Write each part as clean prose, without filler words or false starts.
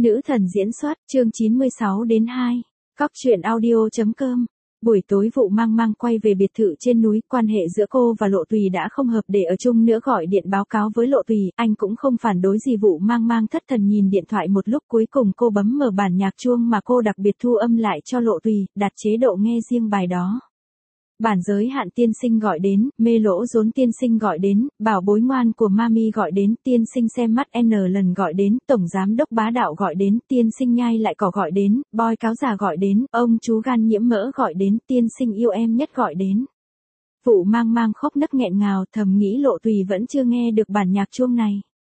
Nữ thần diễn xuất, chương 96-2. Cóc truyện audio.com. Buổi tối Vụ Mang Mang quay về biệt thự trên núi, quan hệ giữa cô và Lộ Tùy đã không hợp để ở chung nữa, gọi điện báo cáo với Lộ Tùy, anh cũng không phản đối gì. Vụ Mang Mang thất thần nhìn điện thoại một lúc, cuối cùng cô bấm mở bản nhạc chuông mà cô đặc biệt thu âm lại cho Lộ Tùy, đặt chế độ nghe riêng bài đó. Bản giới hạn tiên sinh gọi đến, mê lỗ rốn tiên sinh gọi đến, bảo bối ngoan của mami gọi đến, tiên sinh xem mắt N lần gọi đến, tổng giám đốc bá đạo gọi đến, tiên sinh nhai lại cỏ gọi đến, boy cáo già gọi đến, ông chú gan nhiễm mỡ gọi đến, tiên sinh yêu em nhất gọi đến. Vụ Mang Mang khóc nấc nghẹn ngào, thầm nghĩ Lộ Tùy vẫn chưa nghe được bản nhạc chuông này.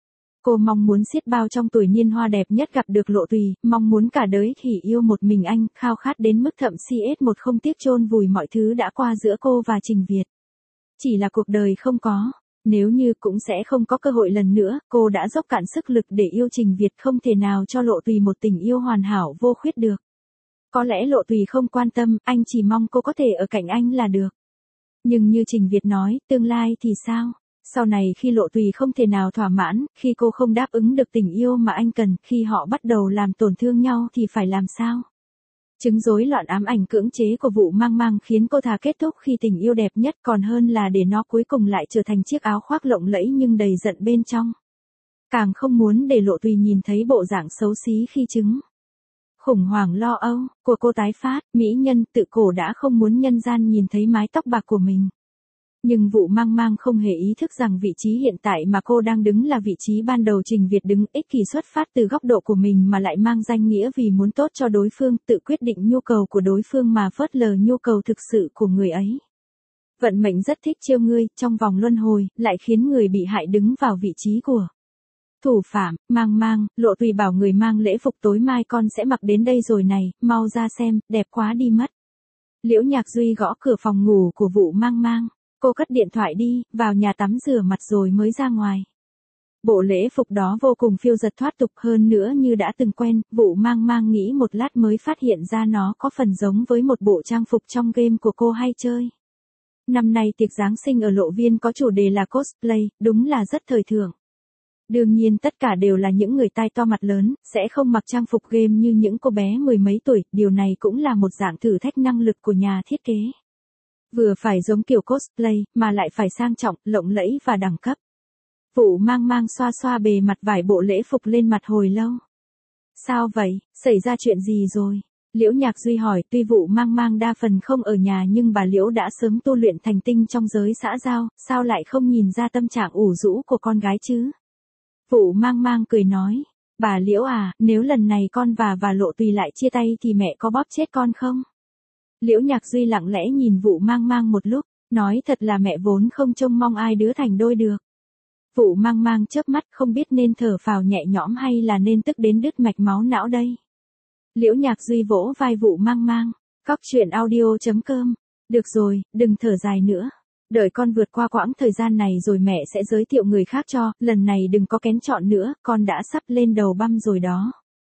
Cô mong muốn xiết bao trong tuổi niên hoa đẹp nhất gặp được Lộ Tùy, mong muốn cả đời chỉ yêu một mình anh, khao khát đến mức thậm CS1 không tiếc chôn vùi mọi thứ đã qua giữa cô và Trình Việt. Chỉ là cuộc đời không có, nếu như cũng sẽ không có cơ hội lần nữa, cô đã dốc cạn sức lực để yêu Trình Việt, không thể nào cho Lộ Tùy một tình yêu hoàn hảo vô khuyết được. Có lẽ Lộ Tùy không quan tâm, anh chỉ mong cô có thể ở cạnh anh là được. Nhưng như Trình Việt nói, tương lai thì sao? Sau này khi Lộ Tùy không thể nào thỏa mãn, khi cô không đáp ứng được tình yêu mà anh cần, khi họ bắt đầu làm tổn thương nhau thì phải làm sao? Chứng rối loạn ám ảnh cưỡng chế của Vụ Mang Mang khiến cô thà kết thúc khi tình yêu đẹp nhất còn hơn là để nó cuối cùng lại trở thành chiếc áo khoác lộng lẫy nhưng đầy giận bên trong. Càng không muốn để Lộ Tùy nhìn thấy bộ dạng xấu xí khi chứng khủng hoảng lo âu của cô tái phát, mỹ nhân tự cổ đã không muốn nhân gian nhìn thấy mái tóc bạc của mình. Nhưng Vụ Mang Mang không hề ý thức rằng vị trí hiện tại mà cô đang đứng là vị trí ban đầu Trình Việt đứng, ích kỷ xuất phát từ góc độ của mình mà lại mang danh nghĩa vì muốn tốt cho đối phương, tự quyết định nhu cầu của đối phương mà phớt lờ nhu cầu thực sự của người ấy. Vận mệnh rất thích trêu ngươi, trong vòng luân hồi, lại khiến người bị hại đứng vào vị trí của thủ phạm. Mang Mang, Lộ Tùy bảo người mang lễ phục tối mai con sẽ mặc đến đây rồi này, mau ra xem, đẹp quá đi mất. Liễu Nhạc Duy gõ cửa phòng ngủ của Vụ Mang Mang. Cô cất điện thoại đi, vào nhà tắm rửa mặt rồi mới ra ngoài. Bộ lễ phục đó vô cùng phiêu dật thoát tục, hơn nữa như đã từng quen, Vụ Mang Mang nghĩ một lát mới phát hiện ra nó có phần giống với một bộ trang phục trong game của cô hay chơi. Năm nay tiệc Giáng sinh ở Lộ Viên có chủ đề là cosplay, đúng là rất thời thượng. Đương nhiên tất cả đều là những người tai to mặt lớn, sẽ không mặc trang phục game như những cô bé mười mấy tuổi, điều này cũng là một dạng thử thách năng lực của nhà thiết kế. Vừa phải giống kiểu cosplay, mà lại phải sang trọng, lộng lẫy và đẳng cấp. Vụ Mang Mang xoa xoa bề mặt vải bộ lễ phục lên mặt hồi lâu. Sao vậy, xảy ra chuyện gì rồi? Liễu Nhạc Duy hỏi, tuy Vụ Mang Mang đa phần không ở nhà nhưng bà Liễu đã sớm tu luyện thành tinh trong giới xã giao, sao lại không nhìn ra tâm trạng ủ rũ của con gái chứ? Vụ Mang Mang cười nói, bà Liễu à, nếu lần này con và Lộ Tùy lại chia tay thì mẹ có bóp chết con không? Liễu Nhạc Duy lặng lẽ nhìn Vụ Mang Mang một lúc, nói thật là mẹ vốn không trông mong ai đứa thành đôi được. Vụ Mang Mang chớp mắt không biết nên thở phào nhẹ nhõm hay là nên tức đến đứt mạch máu não đây. Liễu Nhạc Duy vỗ vai Vụ Mang Mang, cóc truyện audio.com. Được rồi, đừng thở dài nữa. Đợi con vượt qua quãng thời gian này rồi mẹ sẽ giới thiệu người khác cho, lần này đừng có kén chọn nữa, con đã sắp lên đầu băm rồi đó.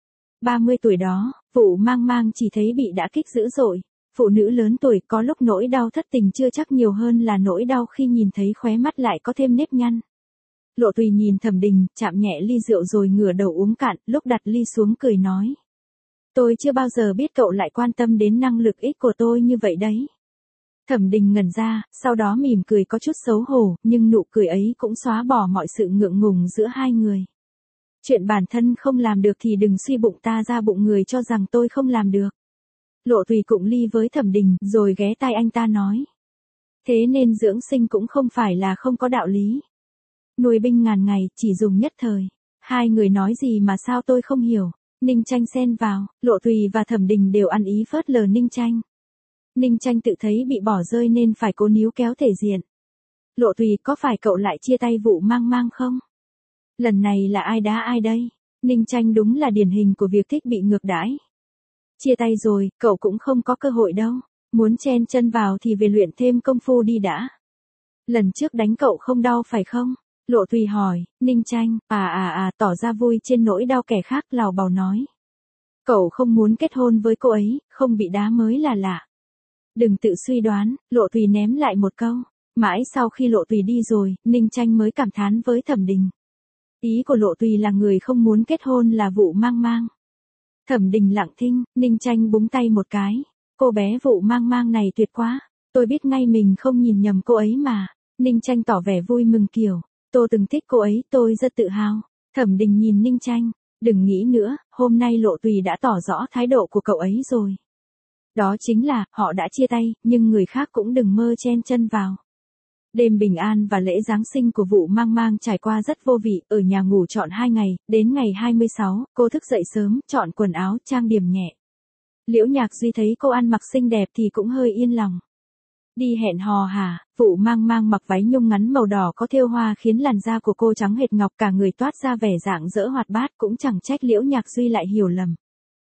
30 tuổi đó, Vụ Mang Mang chỉ thấy bị đả kích dữ dội. Phụ nữ lớn tuổi có lúc nỗi đau thất tình chưa chắc nhiều hơn là nỗi đau khi nhìn thấy khóe mắt lại có thêm nếp nhăn. Lộ Tùy nhìn Thẩm Đình, chạm nhẹ ly rượu rồi ngửa đầu uống cạn, lúc đặt ly xuống cười nói. Tôi chưa bao giờ biết cậu lại quan tâm đến năng lực ích của tôi như vậy đấy. Thẩm Đình ngẩn ra, sau đó mỉm cười có chút xấu hổ, nhưng nụ cười ấy cũng xóa bỏ mọi sự ngượng ngùng giữa hai người. Chuyện bản thân không làm được thì đừng suy bụng ta ra bụng người cho rằng tôi không làm được. Lộ Tùy cụng ly với Thẩm Đình, rồi ghé tai anh ta nói. Thế nên dưỡng sinh cũng không phải là không có đạo lý. Nuôi binh ngàn ngày, chỉ dùng nhất thời. Hai người nói gì mà sao tôi không hiểu. Ninh Tranh xen vào, Lộ Tùy và Thẩm Đình đều ăn ý phớt lờ Ninh Tranh. Ninh Tranh tự thấy bị bỏ rơi nên phải cố níu kéo thể diện. Lộ Tùy, có phải cậu lại chia tay Vụ Mang Mang không? Lần này là ai đá ai đây? Ninh Tranh đúng là điển hình của việc thích bị ngược đãi. Chia tay rồi, cậu cũng không có cơ hội đâu. Muốn chen chân vào thì về luyện thêm công phu đi đã. Lần trước đánh cậu không đau phải không? Lộ Tùy hỏi. Ninh Tranh, tỏ ra vui trên nỗi đau kẻ khác, lào bào nói. Cậu không muốn kết hôn với cô ấy, không bị đá mới là lạ. Đừng tự suy đoán, Lộ Tùy ném lại một câu. Mãi sau khi Lộ Tùy đi rồi, Ninh Tranh mới cảm thán với Thẩm Đình. Ý của Lộ Tùy là người không muốn kết hôn là Vụ Mang Mang. Thẩm Đình lặng thinh, Ninh Tranh búng tay một cái. Cô bé Vụ Mang Mang này tuyệt quá. Tôi biết ngay mình không nhìn nhầm cô ấy mà. Ninh Tranh tỏ vẻ vui mừng kiểu. Tôi từng thích cô ấy, tôi rất tự hào. Thẩm Đình nhìn Ninh Tranh. Đừng nghĩ nữa, hôm nay Lộ Tùy đã tỏ rõ thái độ của cậu ấy rồi. Đó chính là, họ đã chia tay, nhưng người khác cũng đừng mơ chen chân vào. Đêm bình an và lễ Giáng sinh của Vụ Mang Mang trải qua rất vô vị, ở nhà ngủ trọn 2 ngày, đến ngày 26, cô thức dậy sớm, chọn quần áo, trang điểm nhẹ. Liễu Nhạc Duy thấy cô ăn mặc xinh đẹp thì cũng hơi yên lòng. Đi hẹn hò hả? Vụ Mang Mang mặc váy nhung ngắn màu đỏ có thêu hoa khiến làn da của cô trắng hệt ngọc, cả người toát ra vẻ dạng dỡ hoạt bát, cũng chẳng trách Liễu Nhạc Duy lại hiểu lầm.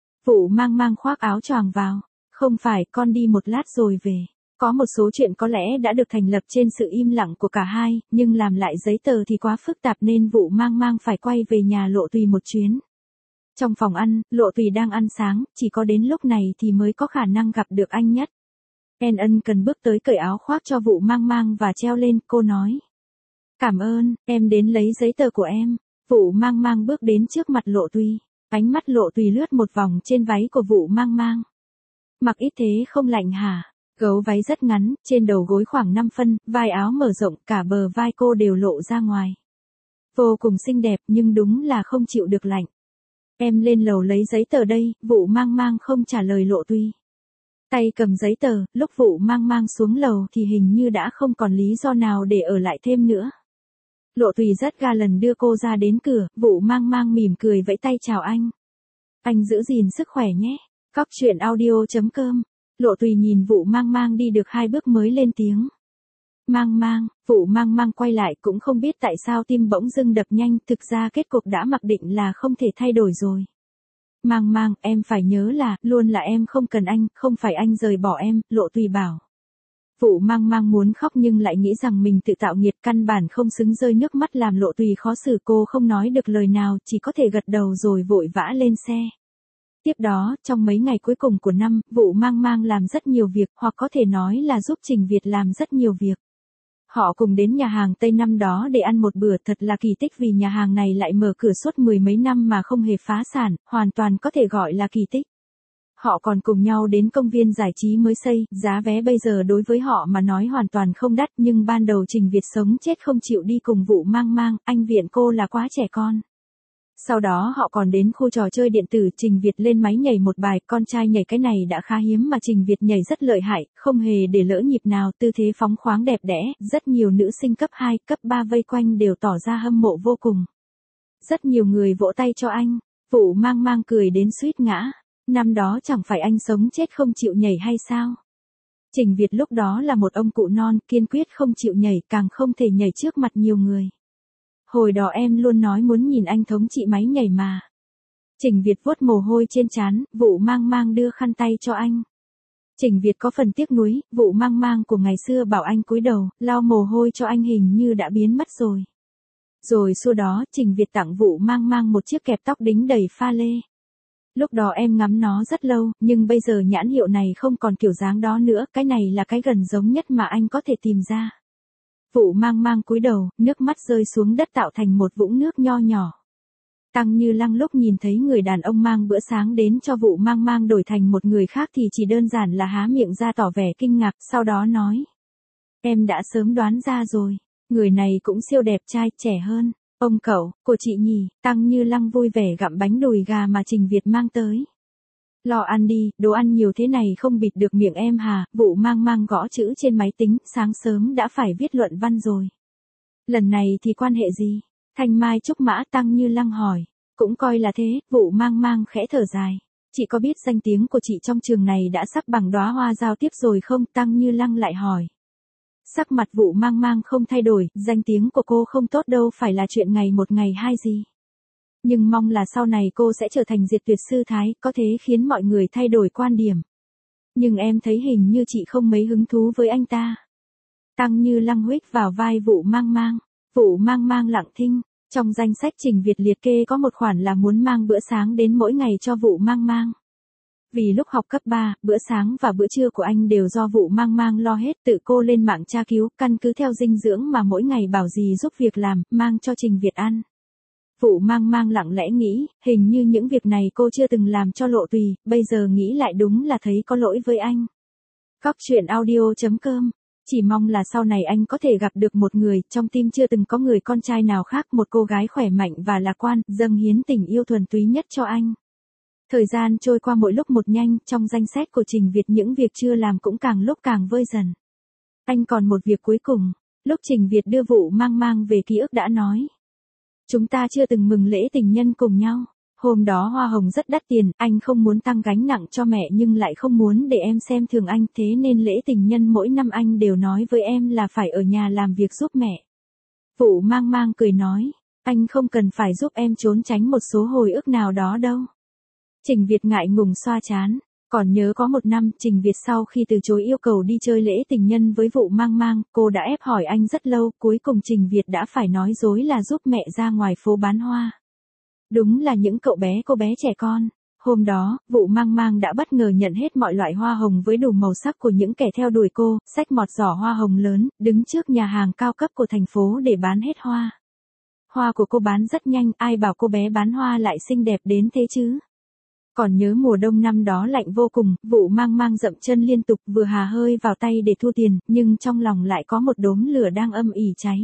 Vụ Mang Mang khoác áo choàng vào. Không phải, con đi một lát rồi về. Có một số chuyện có lẽ đã được thành lập trên sự im lặng của cả hai, nhưng làm lại giấy tờ thì quá phức tạp nên Vụ Mang Mang phải quay về nhà Lộ Tùy một chuyến. Trong phòng ăn, Lộ Tùy đang ăn sáng, chỉ có đến lúc này thì mới có khả năng gặp được anh Nhất. Ân cần bước tới cởi áo khoác cho Vụ Mang Mang và treo lên, cô nói. Cảm ơn, em đến lấy giấy tờ của em. Vụ Mang Mang bước đến trước mặt Lộ Tùy. Ánh mắt Lộ Tùy lướt một vòng trên váy của Vụ Mang Mang. Mặc ít thế không lạnh hả? Gấu váy rất ngắn, trên đầu gối khoảng 5 phân, vai áo mở rộng, cả bờ vai cô đều lộ ra ngoài. Vô cùng xinh đẹp nhưng đúng là không chịu được lạnh. Em lên lầu lấy giấy tờ đây, Vụ Mang Mang không trả lời Lộ Tùy. Tay cầm giấy tờ, lúc Vụ Mang Mang xuống lầu thì hình như đã không còn lý do nào để ở lại thêm nữa. Lộ Tùy rất ga lần đưa cô ra đến cửa, Vụ Mang Mang mỉm cười vẫy tay chào anh. Anh giữ gìn sức khỏe nhé. Cóc truyện audio.com. Lộ Tùy nhìn Vụ Mang Mang đi được 2 bước mới lên tiếng. Mang Mang, Vụ Mang Mang quay lại cũng không biết tại sao tim bỗng dưng đập nhanh, thực ra kết cục đã mặc định là không thể thay đổi rồi. Mang Mang, em phải nhớ là, luôn là em không cần anh, không phải anh rời bỏ em, Lộ Tùy bảo. Vụ Mang Mang muốn khóc nhưng lại nghĩ rằng mình tự tạo nghiệt, căn bản không xứng rơi nước mắt làm Lộ Tùy khó xử, cô không nói được lời nào, chỉ có thể gật đầu rồi vội vã lên xe. Tiếp đó, trong mấy ngày cuối cùng của năm, Vụ Mang Mang làm rất nhiều việc, hoặc có thể nói là giúp Trình Việt làm rất nhiều việc. Họ cùng đến nhà hàng Tây năm đó để ăn một bữa, thật là kỳ tích vì nhà hàng này lại mở cửa suốt 10 mấy năm mà không hề phá sản, hoàn toàn có thể gọi là kỳ tích. Họ còn cùng nhau đến công viên giải trí mới xây, giá vé bây giờ đối với họ mà nói hoàn toàn không đắt, nhưng ban đầu Trình Việt sống chết không chịu đi cùng Vụ Mang Mang, anh viện cô là quá trẻ con. Sau đó họ còn đến khu trò chơi điện tử, Trình Việt lên máy nhảy một bài, con trai nhảy cái này đã khá hiếm mà Trình Việt nhảy rất lợi hại, không hề để lỡ nhịp nào, tư thế phóng khoáng đẹp đẽ, rất nhiều nữ sinh cấp 2, cấp 3 vây quanh đều tỏ ra hâm mộ vô cùng. Rất nhiều người vỗ tay cho anh, Vụ Mang Mang cười đến suýt ngã, năm đó chẳng phải anh sống chết không chịu nhảy hay sao? Trình Việt lúc đó là một ông cụ non, kiên quyết không chịu nhảy, càng không thể nhảy trước mặt nhiều người. Hồi đó em luôn nói muốn nhìn anh thống trị máy nhảy mà. Trình Việt vuốt mồ hôi trên trán, Vụ Mang Mang đưa khăn tay cho anh. Trình Việt có phần tiếc nuối, Vụ Mang Mang của ngày xưa bảo anh cúi đầu, lau mồ hôi cho anh hình như đã biến mất rồi. Rồi sau đó, Trình Việt tặng Vụ Mang Mang một chiếc kẹp tóc đính đầy pha lê. Lúc đó em ngắm nó rất lâu, nhưng bây giờ nhãn hiệu này không còn kiểu dáng đó nữa, cái này là cái gần giống nhất mà anh có thể tìm ra. Vụ Mang Mang cúi đầu, nước mắt rơi xuống đất tạo thành một vũng nước nho nhỏ. Tăng Như Lăng lúc nhìn thấy người đàn ông mang bữa sáng đến cho Vụ Mang Mang đổi thành một người khác thì chỉ đơn giản là há miệng ra tỏ vẻ kinh ngạc, sau đó nói. Em đã sớm đoán ra rồi, người này cũng siêu đẹp trai, trẻ hơn. Ông cậu, của chị nhỉ? Tăng Như Lăng vui vẻ gặm bánh đùi gà mà Trình Việt mang tới. Lo ăn đi, đồ ăn nhiều thế này không bịt được miệng em hà, Vụ Mang Mang gõ chữ trên máy tính, sáng sớm đã phải viết luận văn rồi. Lần này thì quan hệ gì? Thanh Mai Trúc Mã, Tăng Như Lăng hỏi. Cũng coi là thế, Vụ Mang Mang khẽ thở dài. Chị có biết danh tiếng của chị trong trường này đã sắp bằng đóa hoa giao tiếp rồi không? Tăng Như Lăng lại hỏi. Sắc mặt Vụ Mang Mang không thay đổi, danh tiếng của cô không tốt đâu phải là chuyện ngày một ngày hai gì. Nhưng mong là sau này cô sẽ trở thành Diệt Tuyệt Sư Thái, có thế khiến mọi người thay đổi quan điểm. Nhưng em thấy hình như chị không mấy hứng thú với anh ta. Tăng Như Lăng huých vào vai Vụ Mang Mang. Vụ Mang Mang lặng thinh. Trong danh sách Trình Việt liệt kê có một khoản là muốn mang bữa sáng đến mỗi ngày cho Vụ Mang Mang. Vì lúc học cấp 3, bữa sáng và bữa trưa của anh đều do Vụ Mang Mang lo hết, tự cô lên mạng tra cứu, căn cứ theo dinh dưỡng mà mỗi ngày bảo gì giúp việc làm, mang cho Trình Việt ăn. Vụ Mang Mang lặng lẽ nghĩ, hình như những việc này cô chưa từng làm cho Lộ Tùy, bây giờ nghĩ lại đúng là thấy có lỗi với anh. Góc truyện audio.com. Chỉ mong là sau này anh có thể gặp được một người, trong tim chưa từng có người con trai nào khác, một cô gái khỏe mạnh và lạc quan, dâng hiến tình yêu thuần túy nhất cho anh. Thời gian trôi qua mỗi lúc một nhanh, trong danh sách của Trình Việt những việc chưa làm cũng càng lúc càng vơi dần. Anh còn một việc cuối cùng, lúc Trình Việt đưa Vụ Mang Mang về ký ức đã nói. Chúng ta chưa từng mừng lễ tình nhân cùng nhau. Hôm đó hoa hồng rất đắt tiền, anh không muốn tăng gánh nặng cho mẹ nhưng lại không muốn để em xem thường anh, thế nên lễ tình nhân mỗi năm anh đều nói với em là phải ở nhà làm việc giúp mẹ. Vụ Mang Mang cười nói, anh không cần phải giúp em trốn tránh một số hồi ức nào đó đâu. Trình Việt ngại ngùng xoa trán. Còn nhớ có một năm, Trình Việt sau khi từ chối yêu cầu đi chơi lễ tình nhân với Vụ Mang Mang, cô đã ép hỏi anh rất lâu, cuối cùng Trình Việt đã phải nói dối là giúp mẹ ra ngoài phố bán hoa. Đúng là những cô bé trẻ con. Hôm đó, Vụ Mang Mang đã bất ngờ nhận hết mọi loại hoa hồng với đủ màu sắc của những kẻ theo đuổi cô, xách một giỏ hoa hồng lớn, đứng trước nhà hàng cao cấp của thành phố để bán hết hoa. Hoa của cô bán rất nhanh, ai bảo cô bé bán hoa lại xinh đẹp đến thế chứ. Còn nhớ mùa đông năm đó lạnh vô cùng, Vụ Mang Mang dậm chân liên tục vừa hà hơi vào tay để thu tiền, nhưng trong lòng lại có một đốm lửa đang âm ỉ cháy.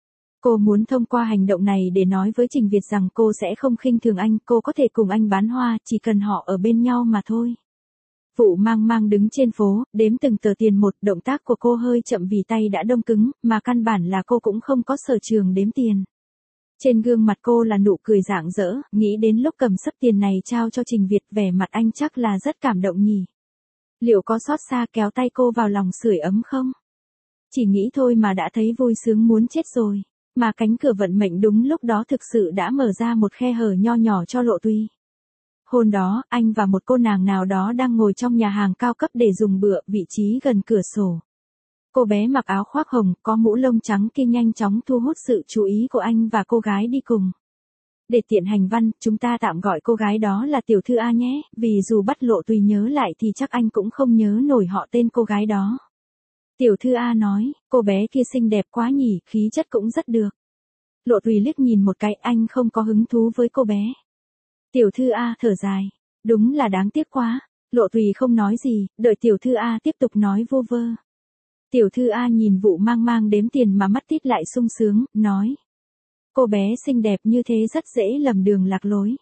Cô muốn thông qua hành động này để nói với Trình Việt rằng cô sẽ không khinh thường anh, cô có thể cùng anh bán hoa, chỉ cần họ ở bên nhau mà thôi. Vụ Mang Mang đứng trên phố, đếm từng tờ tiền một, động tác của cô hơi chậm vì tay đã đông cứng, mà căn bản là cô cũng không có sở trường đếm tiền. Trên gương mặt cô là nụ cười rạng rỡ, nghĩ đến lúc cầm sấp tiền này trao cho Trình Việt, vẻ mặt anh chắc là rất cảm động nhỉ. Liệu có xót xa kéo tay cô vào lòng sưởi ấm không? Chỉ nghĩ thôi mà đã thấy vui sướng muốn chết rồi. Mà cánh cửa vận mệnh đúng lúc đó thực sự đã mở ra một khe hở nho nhỏ cho Lộ Tùy. Hôm đó, anh và một cô nàng nào đó đang ngồi trong nhà hàng cao cấp để dùng bữa, vị trí gần cửa sổ. Cô bé mặc áo khoác hồng, có mũ lông trắng kia nhanh chóng thu hút sự chú ý của anh và cô gái đi cùng. Để tiện hành văn, chúng ta tạm gọi cô gái đó là Tiểu Thư A nhé, vì dù bắt Lộ Tùy nhớ lại thì chắc anh cũng không nhớ nổi họ tên cô gái đó. Tiểu Thư A nói, cô bé kia xinh đẹp quá nhỉ, khí chất cũng rất được. Lộ Tùy liếc nhìn một cái, anh không có hứng thú với cô bé. Tiểu Thư A thở dài, đúng là đáng tiếc quá. Lộ Tùy không nói gì, đợi Tiểu Thư A tiếp tục nói vô vơ. Tiểu Thư A nhìn Vụ Mang Mang đếm tiền mà mắt tít lại sung sướng, nói. Cô bé xinh đẹp như thế rất dễ lầm đường lạc lối.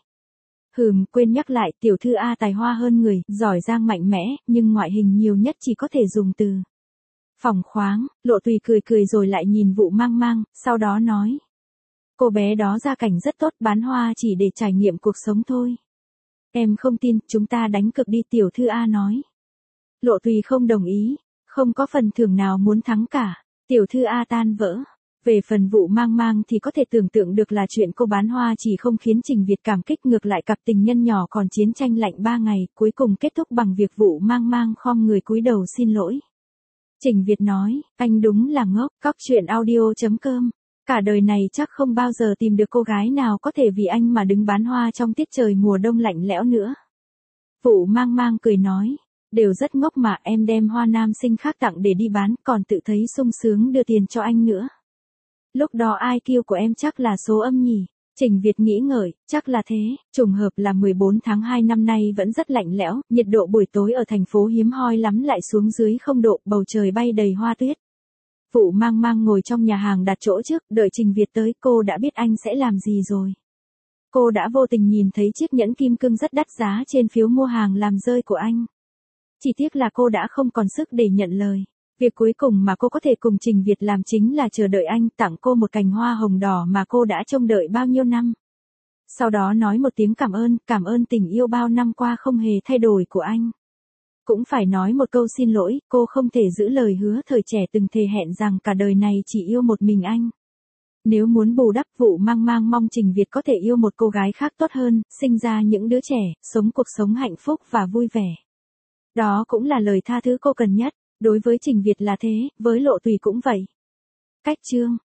Quên nhắc lại, Tiểu Thư A tài hoa hơn người, giỏi giang mạnh mẽ, nhưng ngoại hình nhiều nhất chỉ có thể dùng từ phóng khoáng. Lộ Tùy cười cười rồi lại nhìn Vụ Mang Mang, sau đó nói. Cô bé đó gia cảnh rất tốt, bán hoa chỉ để trải nghiệm cuộc sống thôi. Em không tin, chúng ta đánh cược đi, Tiểu Thư A nói. Lộ Tùy không đồng ý, không có phần thưởng nào muốn thắng cả. Tiểu Thư A tan vỡ. Về phần Vụ Mang Mang thì có thể tưởng tượng được là chuyện cô bán hoa chỉ không khiến Trình Việt cảm kích, ngược lại cặp tình nhân nhỏ còn chiến tranh lạnh 3 ngày, cuối cùng kết thúc bằng việc Vụ Mang Mang khom người cúi đầu xin lỗi. Trình Việt nói, anh đúng là ngốc. Góc truyện audio.com. Cả đời này chắc không bao giờ tìm được cô gái nào có thể vì anh mà đứng bán hoa trong tiết trời mùa đông lạnh lẽo nữa. Vụ Mang Mang cười nói, đều rất ngốc mà, em đem hoa nam sinh khác tặng để đi bán, còn tự thấy sung sướng đưa tiền cho anh nữa. Lúc đó IQ của em chắc là số âm nhỉ? Trình Việt nghĩ ngợi, chắc là thế, trùng hợp là 14 tháng 2 năm nay vẫn rất lạnh lẽo, nhiệt độ buổi tối ở thành phố hiếm hoi lắm lại xuống dưới 0 độ, bầu trời bay đầy hoa tuyết. Vụ Mang Mang ngồi trong nhà hàng đặt chỗ trước, đợi Trình Việt tới, cô đã biết anh sẽ làm gì rồi. Cô đã vô tình nhìn thấy chiếc nhẫn kim cương rất đắt giá trên phiếu mua hàng làm rơi của anh. Chỉ tiếc là cô đã không còn sức để nhận lời. Việc cuối cùng mà cô có thể cùng Trình Việt làm chính là chờ đợi anh tặng cô một cành hoa hồng đỏ mà cô đã trông đợi bao nhiêu năm. Sau đó nói một tiếng cảm ơn tình yêu bao năm qua không hề thay đổi của anh. Cũng phải nói một câu xin lỗi, cô không thể giữ lời hứa thời trẻ từng thề hẹn rằng cả đời này chỉ yêu một mình anh. Nếu muốn bù đắp, Vụ Mang Mang mong Trình Việt có thể yêu một cô gái khác tốt hơn, sinh ra những đứa trẻ, sống cuộc sống hạnh phúc và vui vẻ. Đó cũng là lời tha thứ cô cần nhất. Đối với Trình Việt là thế, với Lộ Tùy cũng vậy. Cách chương